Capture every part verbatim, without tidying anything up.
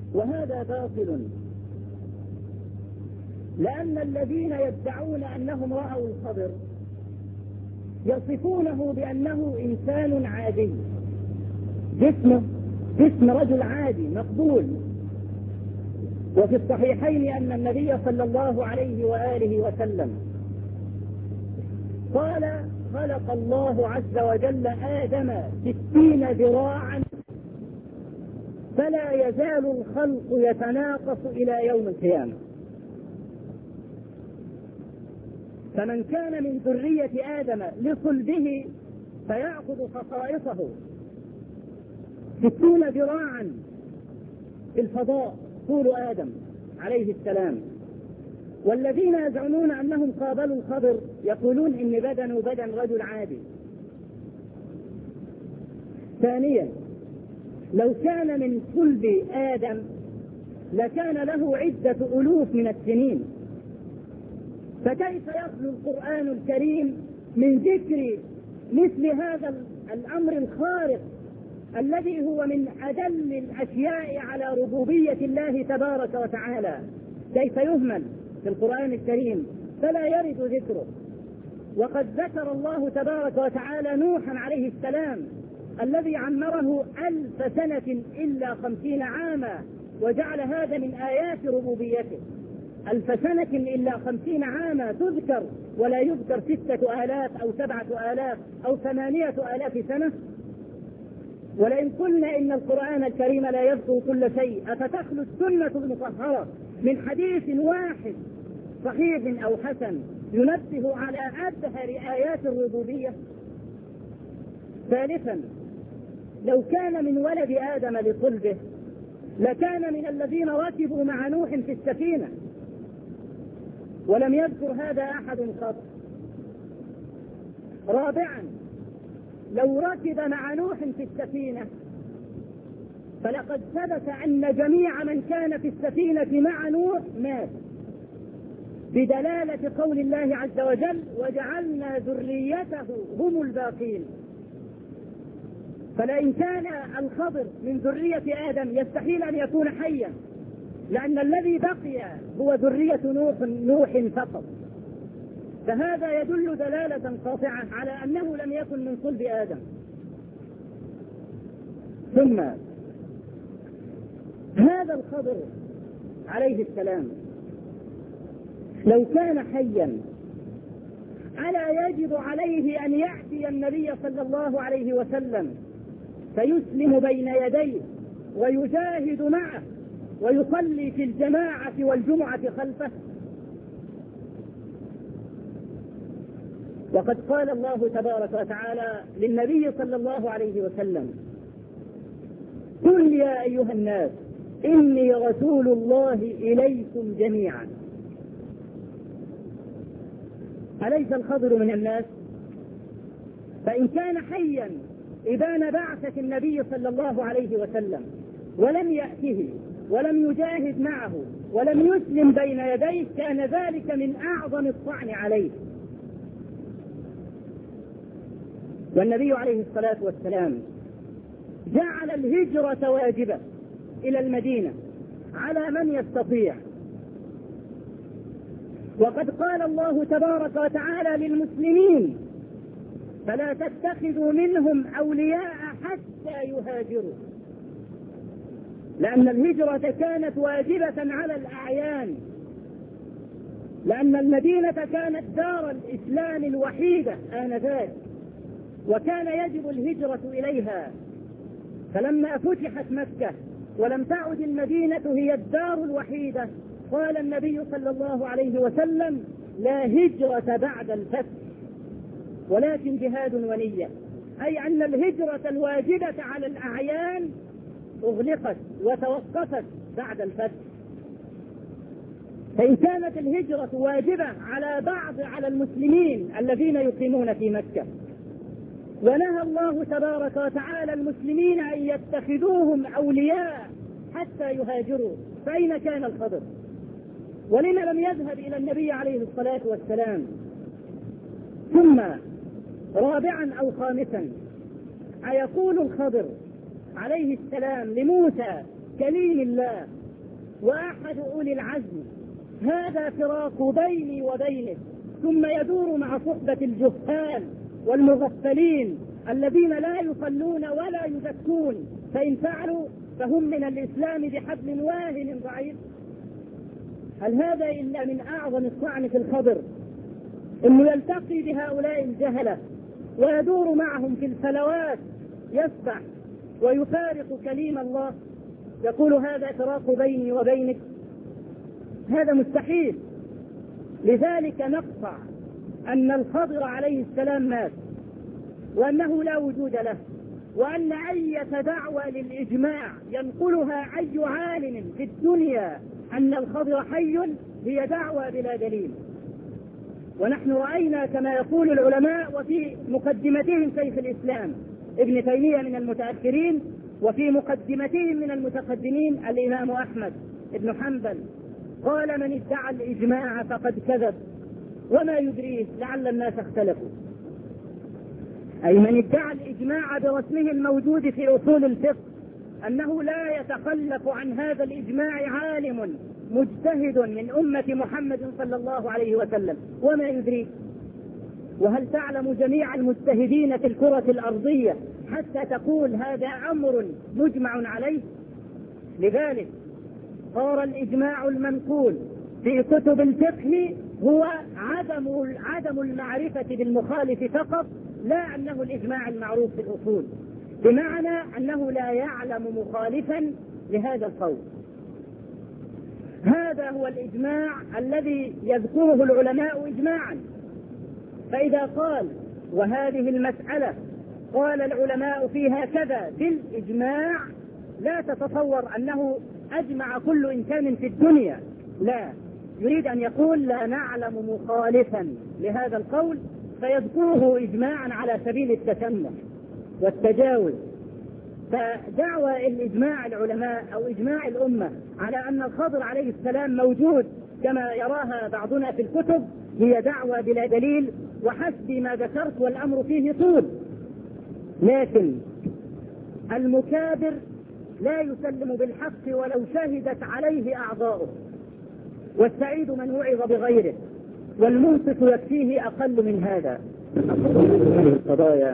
وهذا باطل، لأن الذين يدعون أنهم رأوا الخضر يصفونه بأنه إنسان عادي، جسمه جسم رجل عادي مقبول. وفي الصحيحين أن النبي صلى الله عليه وآله وسلم قال: خلق الله عز وجل آدم ستين ذراعا فلا يزال الخلق يتناقص إلى يوم القيامة. فمن كان من ذرية آدم لصلبه فيأخذ خصائصه ستون ذراعا في الفضاء طول آدم عليه السلام. والذين يزعمون أنهم قابلوا الخضر يقولون إن بدنه بدن رجل عادي. ثانيا، لو كان من صلب آدم لكان له عدة ألوف من السنين، فكيف يخلو القرآن الكريم من ذكر مثل هذا الأمر الخارق الذي هو من أدل الأشياء على ربوبية الله تبارك وتعالى؟ كيف يهمل في القرآن الكريم فلا يرد ذكره؟ وقد ذكر الله تبارك وتعالى نوحا عليه السلام الذي عمره ألف سنة إلا خمسين عاما، وجعل هذا من آيات ربوبيته. ألف سنة إلا خمسين عاما تذكر، ولا يذكر ستة آلاف أو سبعة آلاف أو ثمانية آلاف سنة. ولئن قلنا إن القرآن الكريم لا يذكر كل شيء، أفتخلو السنة المطهرة من حديث واحد صحيح أو حسن ينبه على أبهر آيات الربوبية؟ ثالثا، لو كان من ولد آدم لصلبه لكان من الذين ركبوا مع نوح في السفينة، ولم يذكر هذا أحد قط. رابعا، لو ركب مع نوح في السفينة فلقد ثبت أن جميع من كان في السفينة مع نوح مات، بدلالة قول الله عز وجل: وجعلنا ذريته هم الباقين. فلئن كان الخضر من ذرية آدم يستحيل أن يكون حيا، لأن الذي بقي هو ذرية نوح نوح فقط. فهذا يدل دلالة قاطعة على أنه لم يكن من صلب آدم. ثم هذا الخضر عليه السلام لو كان حيا ألا يجب عليه أن يأتي النبي صلى الله عليه وسلم فيسلم بين يديه ويجاهد معه ويصلي في الجماعة والجمعة خلفه؟ وقد قال الله تبارك وتعالى للنبي صلى الله عليه وسلم: قل يا أيها الناس إني رسول الله إليكم جميعا. أليس الخضر من الناس؟ فإن كان حيا إبان بعثة النبي صلى الله عليه وسلم ولم يأته ولم يجاهد معه ولم يسلم بين يديه كان ذلك من أعظم الطعن عليه. والنبي عليه الصلاة والسلام جعل الهجرة واجبة إلى المدينة على من يستطيع. وقد قال الله تبارك وتعالى للمسلمين: فلا تتخذوا منهم أولياء حتى يهاجروا، لأن الهجرة كانت واجبة على الأعيان، لأن المدينة كانت دار الإسلام الوحيدة آنذاك، وكان يجب الهجرة إليها. فلما فتحت مكة ولم تعد المدينة هي الدار الوحيدة قال النبي صلى الله عليه وسلم: لا هجرة بعد الفتح ولكن جهاد ونية، أي أن الهجرة الواجبة على الأعيان أغلقت وتوقفت بعد الفتح. فإن كانت الهجرة واجبة على بعض على المسلمين الذين يقيمون في مكة، ونهى الله تبارك وتعالى المسلمين أن يتخذوهم أولياء حتى يهاجروا، فأين كان الخضر؟ ولما لم يذهب إلى النبي عليه الصلاة والسلام؟ ثم رابعا أو خامسا، أيقول الخضر عليه السلام لموسى: كليم الله وأحد أولي العزم، هذا فراق بيني وبينك، ثم يدور مع صحبة الجهال والمغفلين الذين لا يصلون ولا يزكون، فإن فعلوا فهم من الإسلام بحبل واهن ضعيف. هل هذا إلا من أعظم الطعن في الخبر، إنه يلتقي بهؤلاء الجهلة ويدور معهم في الفلوات، يسبح ويفارق كليم الله، يقول هذا فراق بيني وبينك؟ هذا مستحيل. لذلك نقطع أن الخضر عليه السلام مات، وأنه لا وجود له، وأن أي دعوة للإجماع ينقلها أي عالم في الدنيا أن الخضر حي هي دعوة بلا دليل. ونحن رأينا كما يقول العلماء، وفي مقدمتهم شيخ الإسلام ابن تيمية من المتأخرين، وفي مقدمتهم من المتقدمين الإمام أحمد بن حنبل، قال من ادعى الإجماع فقد كذب وما يدريه لعل الناس اختلفوا. أي من ادعى الإجماع برسمه الموجود في أصول الفقه، أنه لا يتخلف عن هذا الإجماع عالم مجتهد من أمة محمد صلى الله عليه وسلم، وما يدريه. وهل تعلم جميع المجتهدين في الكرة الأرضية حتى تقول هذا أمر مجمع عليه؟ لذلك صار الإجماع المنقول في كتب الفقه هو عدم عدم المعرفة بالمخالف فقط، لا أنه الإجماع المعروف في الأصول، بمعنى أنه لا يعلم مخالفا لهذا القول. هذا هو الإجماع الذي يذكره العلماء إجماعا. فإذا قال وهذه المسألة قال العلماء فيها كذا بالإجماع، لا تتصور أنه أجمع كل إنسان في الدنيا، لا، يريد أن يقول لا نعلم مخالفا لهذا القول، فيذكره إجماعا على سبيل التسمح والتجاوز. فدعوى الإجماع العلماء أو إجماع الأمة على أن الخضر عليه السلام موجود كما يراها بعضنا في الكتب هي دعوى بلا دليل، وحسب ما ذكرت والأمر فيه طول. لكن المكابر لا يسلم بالحق ولو شهدت عليه أعضاؤه، والسعيد من وعظ بغيره، والمنصف يكفيه أقل من هذا. القضايا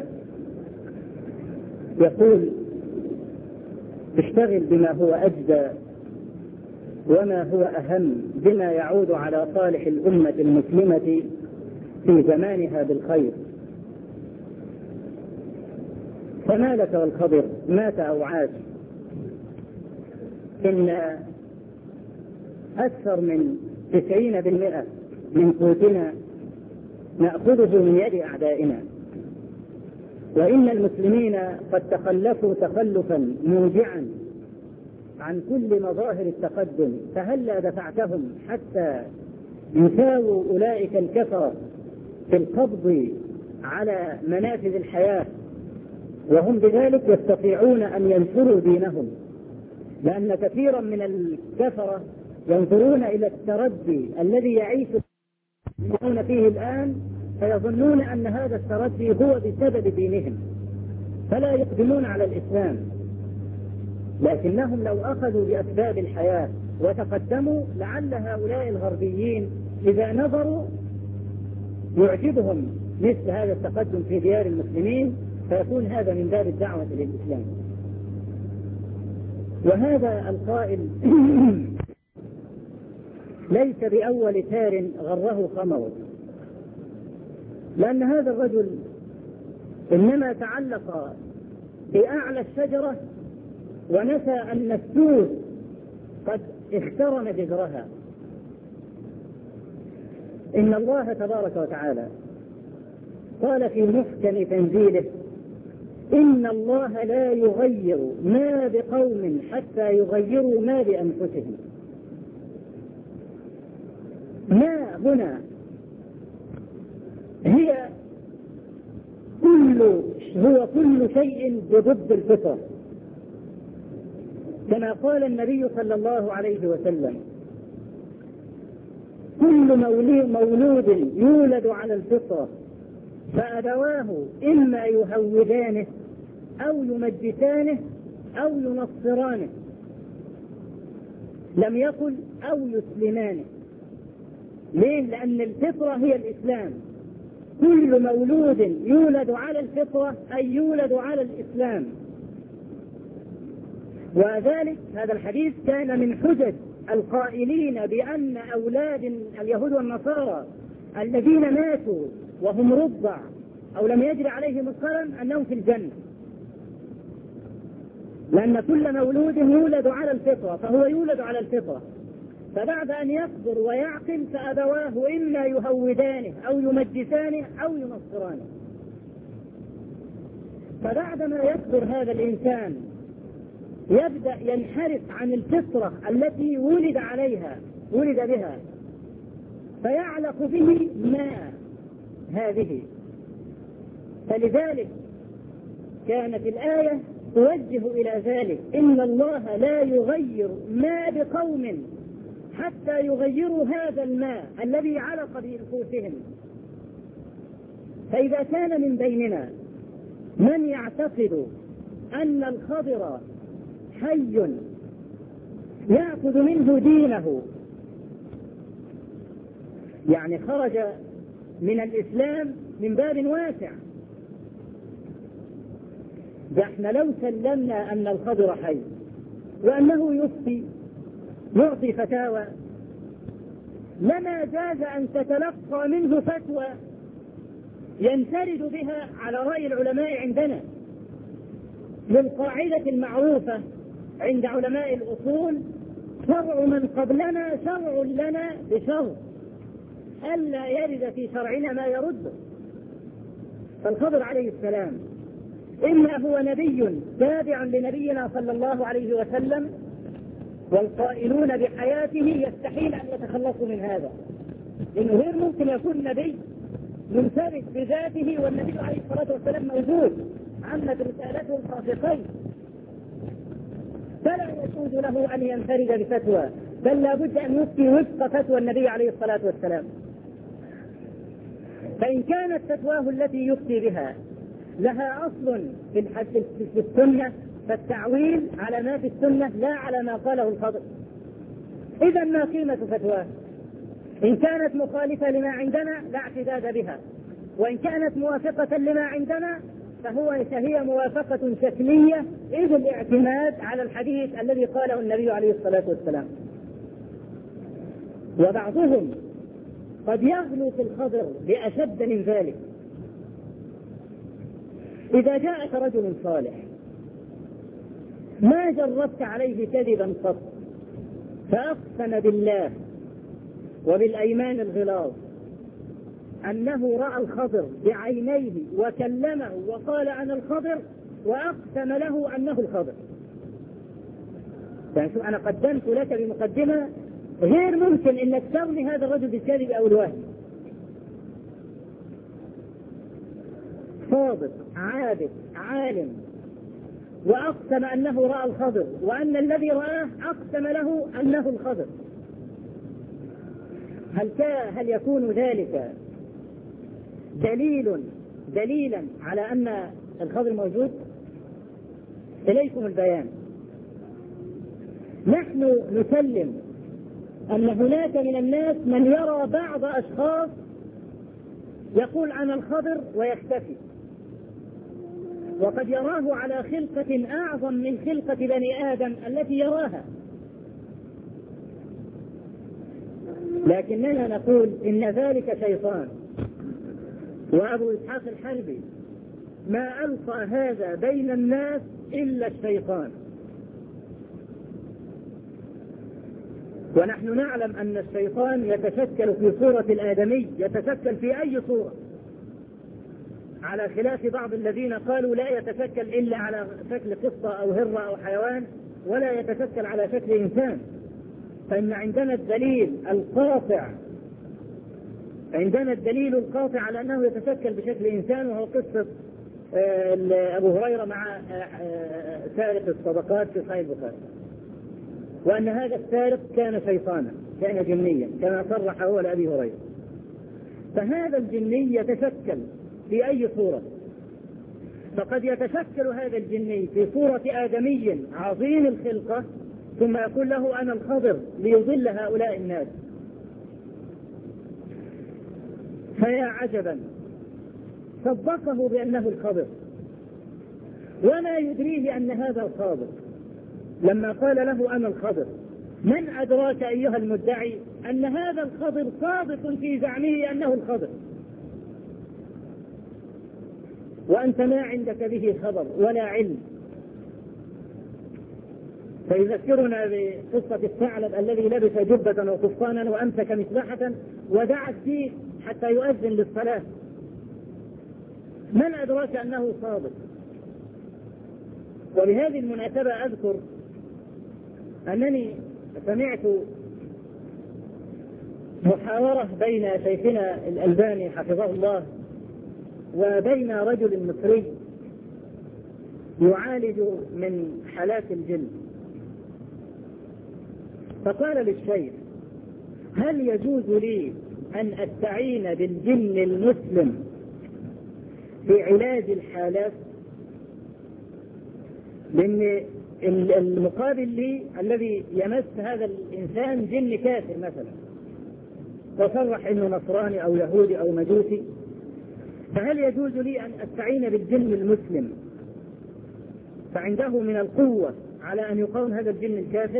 يقول اشتغل بما هو أجدى وما هو أهم، بما يعود على صالح الأمة المسلمة في زمانها بالخير. فما لك والخضر مات أو عاش؟ إن أكثر من تسعين بالمئة من قوتنا نأخذه من يد أعدائنا، وإن المسلمين قد تخلفوا تخلفا موجعا عن كل مظاهر التقدم، فهلا دفعتهم حتى يساووا أولئك الكفرة في القبض على منافذ الحياة، وهم بذلك يستطيعون أن ينشروا دينهم، لأن كثيرا من الكفرة ينظرون إلى التردي الذي يعيش فيه الآن، فيظنون أن هذا التردي هو بسبب دينهم، فلا يقدمون على الإسلام. لكنهم لو أخذوا بأسباب الحياة وتقدموا، لعل هؤلاء الغربيين إذا نظروا يعجبهم مثل هذا التقدم في ديار المسلمين، فيكون هذا من باب الدعوة للإسلام. وهذا القائل ليس بأول تار غره خمر، لأن هذا الرجل إنما تعلق بأعلى الشجرة ونسى أن السود قد اخترم جذرها. إن الله تبارك وتعالى قال في محكم تنزيله: إن الله لا يغير ما بقوم حتى يغيروا ما بأنفسهم. ما هنا هي كل هو كل شيء بضد الفطرة، كما قال النبي صلى الله عليه وسلم: كل مولود يولد على الفطرة فأبواه إما يهودانه أو يمجسانه أو ينصرانه. لم يقل أو يسلمان. ليه؟ لأن الفطرة هي الإسلام. كل مولود يولد على الفطرة أي يولد على الإسلام. وذلك هذا الحديث كان من حجج القائلين بأن أولاد اليهود والنصارى الذين ماتوا وهم رضع أو لم يجري عليهم القلم أنهم في الجنة، لأن كل مولود يولد على الفطرة فهو يولد على الفطرة، فبعد أن يكبر ويعقل فأبواه إما يهودانه أو يمجسانه أو ينصرانه. فبعدما يكبر هذا الإنسان يبدأ ينحرف عن الفطرة التي ولد عليها ولد بها، فيعلق به ما هذه. فلذلك كانت الآية توجه إلى ذلك: إن الله لا يغير ما بقوم حتى يغيروا هذا الماء الذي علق بنفوسهم. فإذا كان من بيننا من يعتقد أن الخضر حي يأخذ منه دينه، يعني خرج من الإسلام من باب واسع، ده احنا لو سلمنا أن الخضر حي وأنه يفتي يعطي فتاوى لما جاز أن تتلقى منه فتوى ينفرد بها على رأي العلماء عندنا، للقاعدة المعروفة عند علماء الأصول: شرع من قبلنا شرع لنا بشرط ألا يرد في شرعنا ما يرده. فالخضر عليه السلام إما هو نبي تابع لنبينا صلى الله عليه وسلم، والقائلون بحياته يستحيل أن يتخلصوا من هذا، لأنه غير ممكن يكون نبي منفرد بذاته والنبي عليه الصلاة والسلام موجود عمت رسالته الخافقين، فلا يجوز له أن ينفرد بفتوى، بل لا بد أن يفتي وفق فتوى النبي عليه الصلاة والسلام. فإن كانت فتواه التي يفتي بها لها أصل في السنة فالتعويل على ما في السنة لا على ما قاله الخضر. إذا ما قيمة فتواه؟ إن كانت مخالفة لما عندنا لا اعتداد بها، وإن كانت موافقة لما عندنا فهو فهي موافقة شكلية، إذ الاعتماد على الحديث الذي قاله النبي عليه الصلاة والسلام. وبعضهم قد يغلو في الخضر بأشد من ذلك. إذا جاءك رجل صالح ما جربت عليه كذبا قط، فأقسم بالله وبالأيمان الغلاظ أنه رأى الخضر بعينيه وكلمه وقال أنا الخضر، وأقسم له أنه الخضر. يعني شو، أنا قدمت لك بمقدمة غير ممكن أنك ترمي هذا الرجل بالكذب أو الوهم. صادق عابد عالم وأقسم أنه رأى الخضر، وأن الذي رآه أقسم له أنه الخضر. هل هل يكون ذلك دليل دليلا على أن الخضر موجود؟ إليكم البيان. نحن نسلم أن هناك من الناس من يرى بعض أشخاص يقول أنا الخضر ويختفي، وقد يراه على خلقة أعظم من خلقة بني آدم التي يراها. لكننا نقول إن ذلك شيطان. وأبو إسحاق الحربي: ما ألقى هذا بين الناس إلا الشيطان. ونحن نعلم أن الشيطان يتشكل في صورة الآدمي، يتشكل في أي صورة، على خلاف بعض الذين قالوا لا يتشكل إلا على شكل قطة أو هرة أو حيوان، ولا يتشكل على شكل إنسان. فإن عندنا الدليل القاطع عندنا الدليل القاطع على أنه يتشكل بشكل إنسان، وهو قصة أبو هريرة مع سارق الصدقات في صحيح البخاري، وأن هذا السارق كان شيطانا، كان جنيا كما صرح هو لأبي هريرة. فهذا الجني يتشكل في أي صورة، فقد يتشكل هذا الجني في صورة آدمي عظيم الخلقة ثم يقول له أنا الخضر ليضل هؤلاء الناس. فيا عجبا، صدقه بأنه الخضر وما يدريه أن هذا صادق لما قال له أنا الخضر. من أدراك أيها المدعي أن هذا الخضر صادق في زعمه أنه الخضر وأنت ما عندك به خبر ولا علم؟ فيذكرنا بقصة الثعلب الذي لبس جبة وقفطانا وأمسك مسبحة ودعا الدين حتى يؤذن للصلاة. من أدراك أنه صادق؟ وبهذه المناسبة أذكر أنني سمعت محاورة بين شيخنا الألباني حفظه الله وبين رجل مصري يعالج من حالات الجن، فقال للشيخ: هل يجوز لي أن أستعين بالجن المسلم في علاج الحالات؟ لأن المقابل لي الذي يمس هذا الإنسان جن كافر مثلا وصرح أنه نصراني أو يهودي أو مجوسي، فهل يجوز لي أن أستعين بالجن المسلم فعنده من القوة على أن يقاوم هذا الجن الكافر؟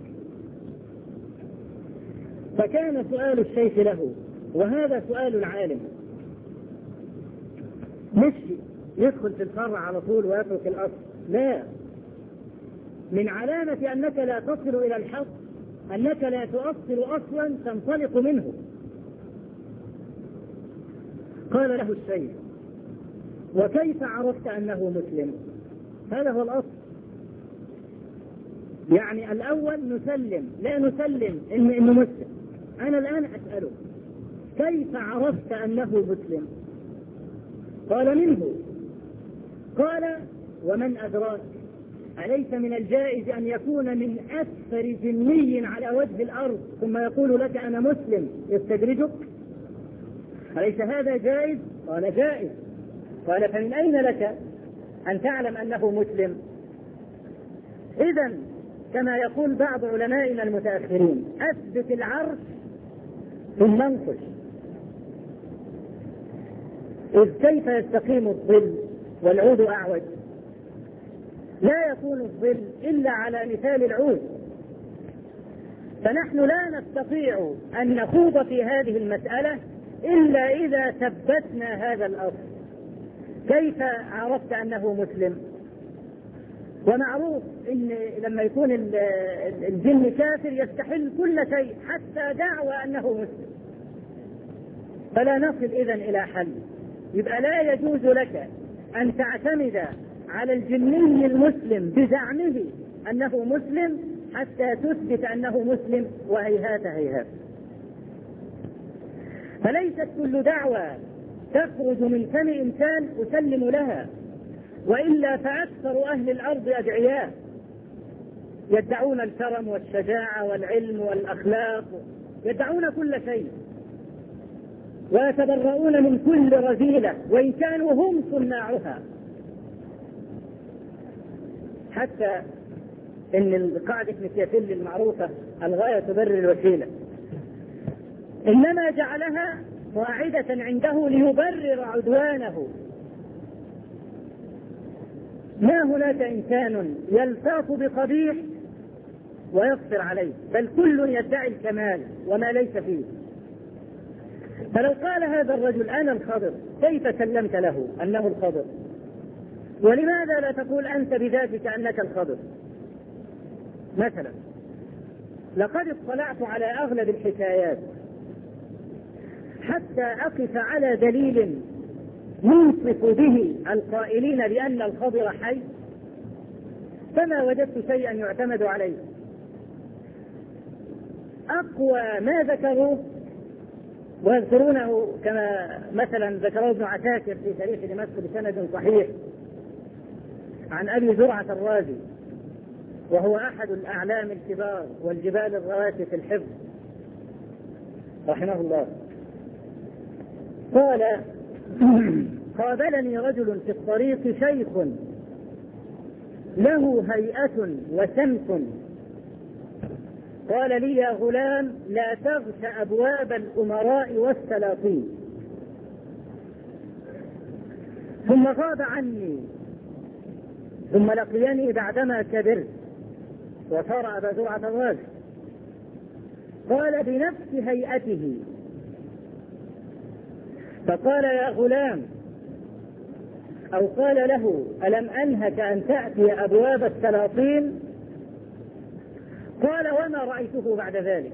فكان سؤال الشيخ له، وهذا سؤال العالم، مش يدخل في الفرع على طول ويترك الأصل، لا، من علامة أنك لا تصل إلى الحق أنك لا تؤصل أصلا تنطلق منه. قال له الشيخ: وكيف عرفت أنه مسلم؟ هذا هو الأصل. يعني الأول نسلم، لا نسلم إنه مسلم. أنا الآن أسأله: كيف عرفت أنه مسلم؟ قال: منه. قال: ومن أدراك؟ أليس من الجائز أن يكون من أكثر جني على وجه الأرض ثم يقول لك أنا مسلم يستدرجك؟ أليس هذا جائز؟ قال: جائز. قال: فمن أين لك أن تعلم أنه مسلم؟ إذن كما يقول بعض علمائنا المتأخرين: أثبت العرش ثم انقش. إذ كيف يستقيم الظل والعود أعوج؟ لا يكون الظل إلا على مثال العود. فنحن لا نستطيع أن نخوض في هذه المسألة إلا إذا ثبتنا هذا الأصل. كيف عرفت أنه مسلم؟ ومعروف إن لما يكون الجن كافر يستحل كل شيء حتى دعوى أنه مسلم، فلا نصل إذن إلى حل. يبقى لا يجوز لك أن تعتمد على الجني المسلم بزعمه أنه مسلم حتى تثبت أنه مسلم، وهيهات هيهات. فليست كل دعوة تخرج من فم إنسان أسلم لها، وإلا فأكثر أهل الأرض أدعياء يدعون الكرم والشجاعة والعلم والأخلاق، يدعون كل شيء ويتبرؤون من كل رذيلة وإن كانوا هم صناعها. حتى إن قاعدة ميكافيلي المعروفة الغاية تبرر الوسيلة إنما جعلها قاعدة عنده ليبرر عدوانه. ما هناك إنسان يلتاف بقبيح ويقصر عليه، بل كل يدعي الكمال وما ليس فيه. فلو قال هذا الرجل أنا الخضر، كيف سلمت له أنه الخضر؟ ولماذا لا تقول أنت بذاتك أنك الخضر؟ مثلا لقد اطلعت على أغلب الحكايات حتى أقف على دليل ينصف به القائلين بأن الخضر حي، فما وجدت شيئا يعتمد عليه. أقوى ما ذكروه ويذكرونه كما مثلا ذكره ابن عساكر في تاريخ دمشق بسند صحيح عن أبي زرعة الرازي، وهو أحد الأعلام الكبار والجبال الرواسي في الحفظ رحمه الله، قال: قابلني رجل في الطريق شيخ له هيئة وسمت قال لي يا غلام لا تغش أبواب الأمراء والسلاطين، ثم غاب عني، ثم لقيني بعدما كبرت وصار أبا زرعة الراجل. قال بنفس هيئته، فقال يا غلام، أو قال له ألم أنهك أن تأتي أبواب السلاطين؟ قال وما رأيته بعد ذلك.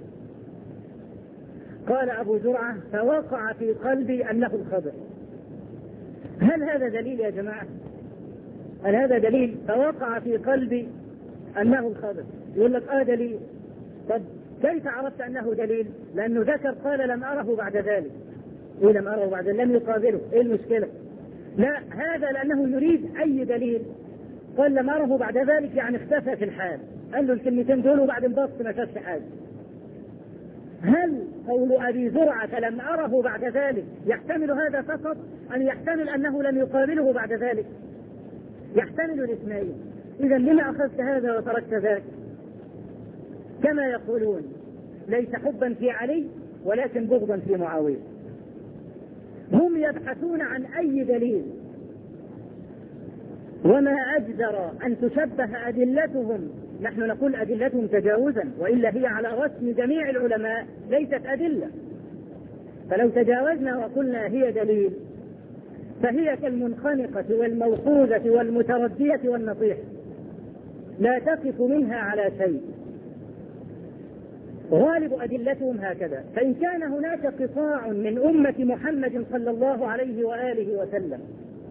قال أبو زرعة فوقع في قلبي أنه الخضر. هل هذا دليل يا جماعة؟ هل هذا دليل؟ فوقع في قلبي أنه الخضر. يقول لك آه دليل. طب كيف عرفت أنه دليل؟ لأنه ذكر قال لم أره بعد ذلك. إيه لم أره بعد ذلك؟ لم يقابله. إيه المشكلة؟ لا، هذا لأنه يريد أي دليل. قال لم أره بعد ذلك يعني اختفى في الحال، قال له الكلمتين دول وبعدين بص ما شافش حاجة. هل قول أبي زرعة لم أره بعد ذلك يحتمل هذا فقط، أن يحتمل أنه لم يقابله بعد ذلك؟ يحتمل الاثنين. إذا لما أخذت هذا وتركت ذاك؟ كما يقولون ليس حبا في علي ولكن بغضا في معاوية. هم يبحثون عن أي دليل، وما أجدر أن تشبه أدلتهم. نحن نقول أدلتهم تجاوزا، وإلا هي على رسم جميع العلماء ليست أدلة. فلو تجاوزنا وقلنا هي دليل فهي كالمنخنقة والموقوذة والمتردية والنطيحة، لا تقف منها على شيء. غالب أدلتهم هكذا. فإن كان هناك قطاع من أمة محمد صلى الله عليه وآله وسلم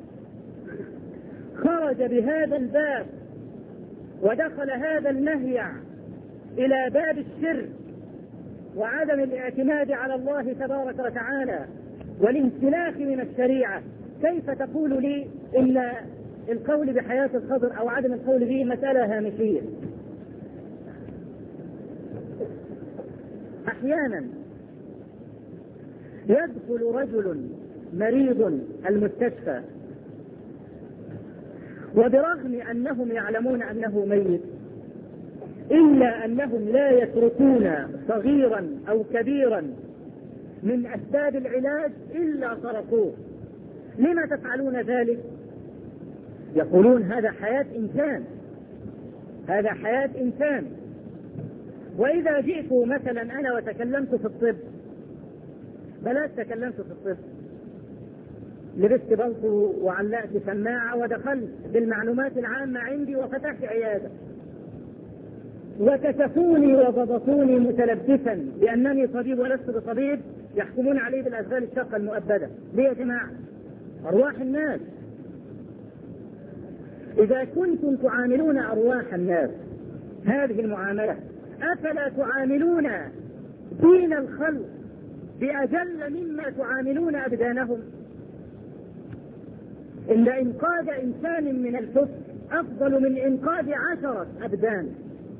خرج بهذا الباب ودخل هذا النهي إلى باب الشرك وعدم الاعتماد على الله تبارك وتعالى والانسلاخ من الشريعة، كيف تقول لي إن القول بحياة الخضر أو عدم القول به مسألة هامشية؟ أحيانا يدخل رجل مريض المستشفى وبرغم أنهم يعلمون أنه ميت إلا أنهم لا يتركون صغيرا أو كبيرا من أسباب العلاج إلا طرقوه. لما تفعلون ذلك؟ يقولون هذا حياة إنسان، هذا حياة إنسان. وإذا جئت مثلا أنا وتكلمت في الطب، بلاش تكلمت في الطب، لبست بلطو وعلقت سماعة ودخلت بالمعلومات العامة عندي وفتحت عيادة، وكشفوني وضبطوني متلبسا بأنني طبيب ولست بطبيب، يحكمون عليه بالأشغال الشاقة المؤبدة. ليه يا جماعة؟ أرواح الناس. إذا كنتم تعاملون أرواح الناس هذه المعاملة، أفلا تعاملون دين الخلق بأجل مما تعاملون أبدانهم؟ إن إنقاذ إنسان من الكفر أفضل من إنقاذ عشرة أبدان.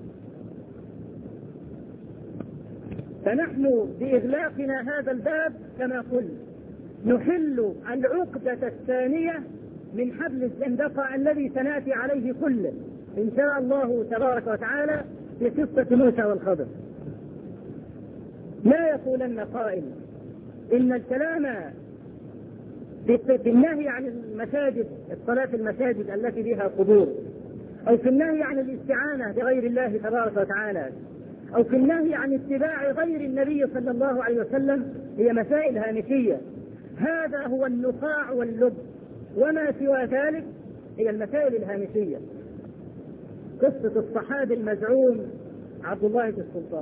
فنحن بإغلاقنا هذا الباب كما قلت نحل العقدة الثانية من حبل الزندقة الذي سنأتي عليه كله إن شاء الله تبارك وتعالى في قصة موسى والخضر. لا يقولن قائل إن الكلام في النهي عن المساجد، الصلاة في المساجد التي فيها قبور، أو في النهي عن الاستعانة بغير الله تبارك وتعالى، أو في النهي عن اتباع غير النبي صلى الله عليه وسلم، هي مسائل هامشية. هذا هو النخاع واللب، وما سوى ذلك هي المسائل الهامشية. قصة الصحابي المزعوم عبد الله بن السلطان،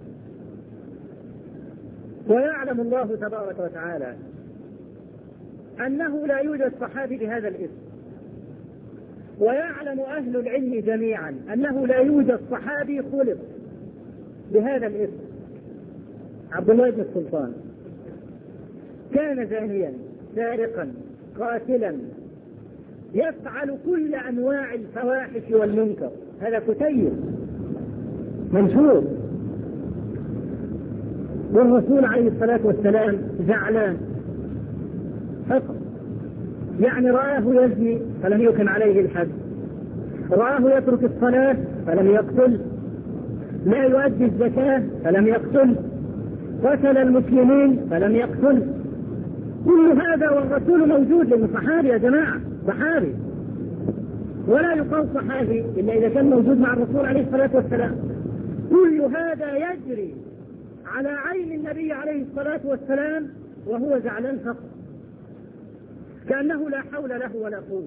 ويعلم الله تبارك وتعالى أنه لا يوجد صحابي بهذا الاسم، ويعلم أهل العلم جميعا أنه لا يوجد صحابي خلق بهذا الاسم. عبد الله بن السلطان كان زانيا سارقا قاتلا يفعل كل أنواع الفواحش والمنكر، هذا كتيب منشور. والرسول عليه الصلاة والسلام زعلان فقط، يعني رآه يزني فلم يقم عليه الحد، رآه يترك الصلاة فلم يقتل، لا يؤدي الزكاة فلم يقتل، قتل المسلمين فلم يقتل. كل هذا والرسول موجود، لأنه صحابي يا جماعة، صحابي، ولا يقال صحابي إلا إذا كان موجود مع الرسول عليه الصلاة والسلام. كل هذا يجري على عين النبي عليه الصلاة والسلام وهو زعلان فقط، كأنه لا حول له ولا قوة.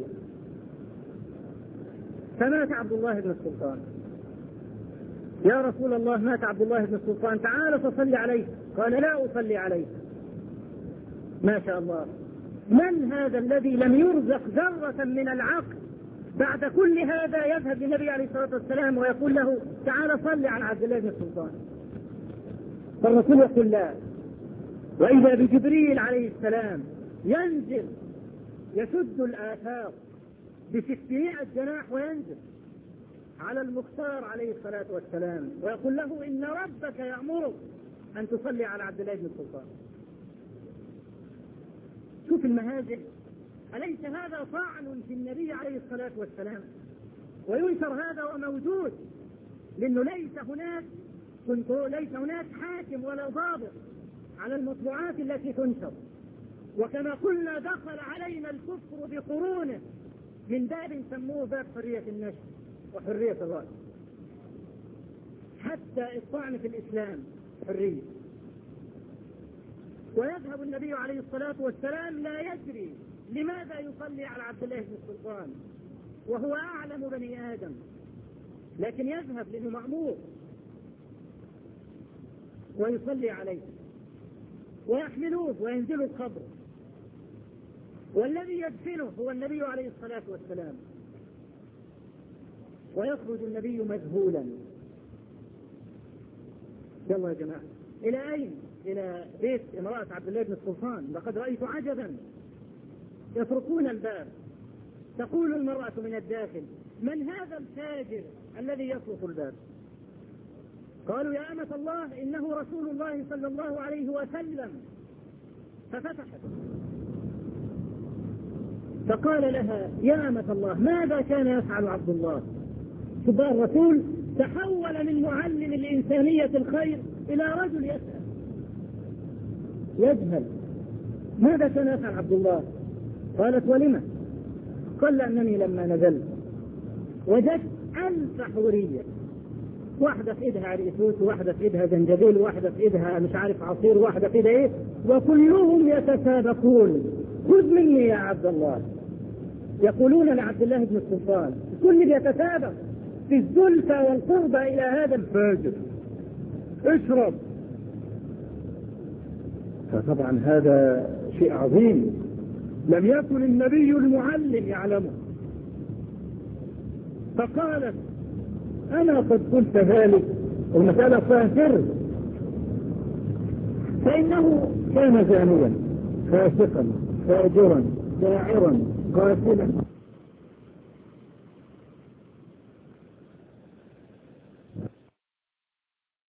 فمات عبد الله بن السلطان. يا رسول الله مات عبد الله بن السلطان، تعال فصل عليه. قال لا أصلي عليه. ما شاء الله، من هذا الذي لم يرزق ذرة من العقل بعد كل هذا يذهب للنبي عليه الصلاة والسلام ويقول له تعال صل على عبد الله بن السلطان؟ فالرسول يقول لا. وإذا بجبريل عليه السلام ينزل يشد الآفاق بستمائة جناح وينزل على المختار عليه الصلاة والسلام ويقول له إن ربك يأمرك أن تصلي على عبد الله بن السلطان. شوف المهازل، أليس هذا طعن في النبي عليه الصلاة والسلام؟ وينشر هذا وموجود، لأنه ليس هناك ليس هناك حاكم ولا ضابط على المطبوعات التي تنشر. وكما قلنا دخل علينا الكفر بقرونه من باب سموه باب حرية النشر وحرية الرأي. حتى الطعن في الإسلام حرية. ويذهب النبي عليه الصلاة والسلام لا يدري لماذا يصلي على عبد الله بن السلطان وهو أعلم بني آدم، لكن يذهب لأنه مأمور ويصلي عليه ويحملوه وينزلوا القبر، والذي يدفنه هو النبي عليه الصلاة والسلام. ويخرج النبي مذهولا. يلا يا جماعة، إلى أين؟ إلى بيت امرأة عبد الله بن السلطان. لقد رأيت عجبا، يطرقون الباب، تقول المرأة من الداخل من هذا الفاجر الذي يطرق الباب؟ قالوا يا أمة الله إنه رسول الله صلى الله عليه وسلم. ففتحت فقال لها يا أمة الله ماذا كان يفعل عبد الله؟ شبه الرسول تحول من معلم الإنسانية الخير إلى رجل يسأل يجهل ماذا كان يفعل عبد الله؟ قالت ولما؟ قال أنني لما نزلت وجدت ألف حورية، واحدة في إيدها عريسوس، واحدة في إيدها زنجبيل، واحدة في إيدها مش عارف عصير، واحدة في إيدها إيه، وكلهم يتسابقون خذ مني يا عبد الله. يقولون لعبد الله بن السلطان كل يتسابق في الزلفى والقربة إلى هذا الفاجر، اشرب. فطبعا هذا شيء عظيم لم يكن النبي المعلم يعلمه. فقالت أنا قد قلت ذلك، والمسألة فيها سر، فإنه كان زانيا فاسقا فاجرا داعرا قاتلا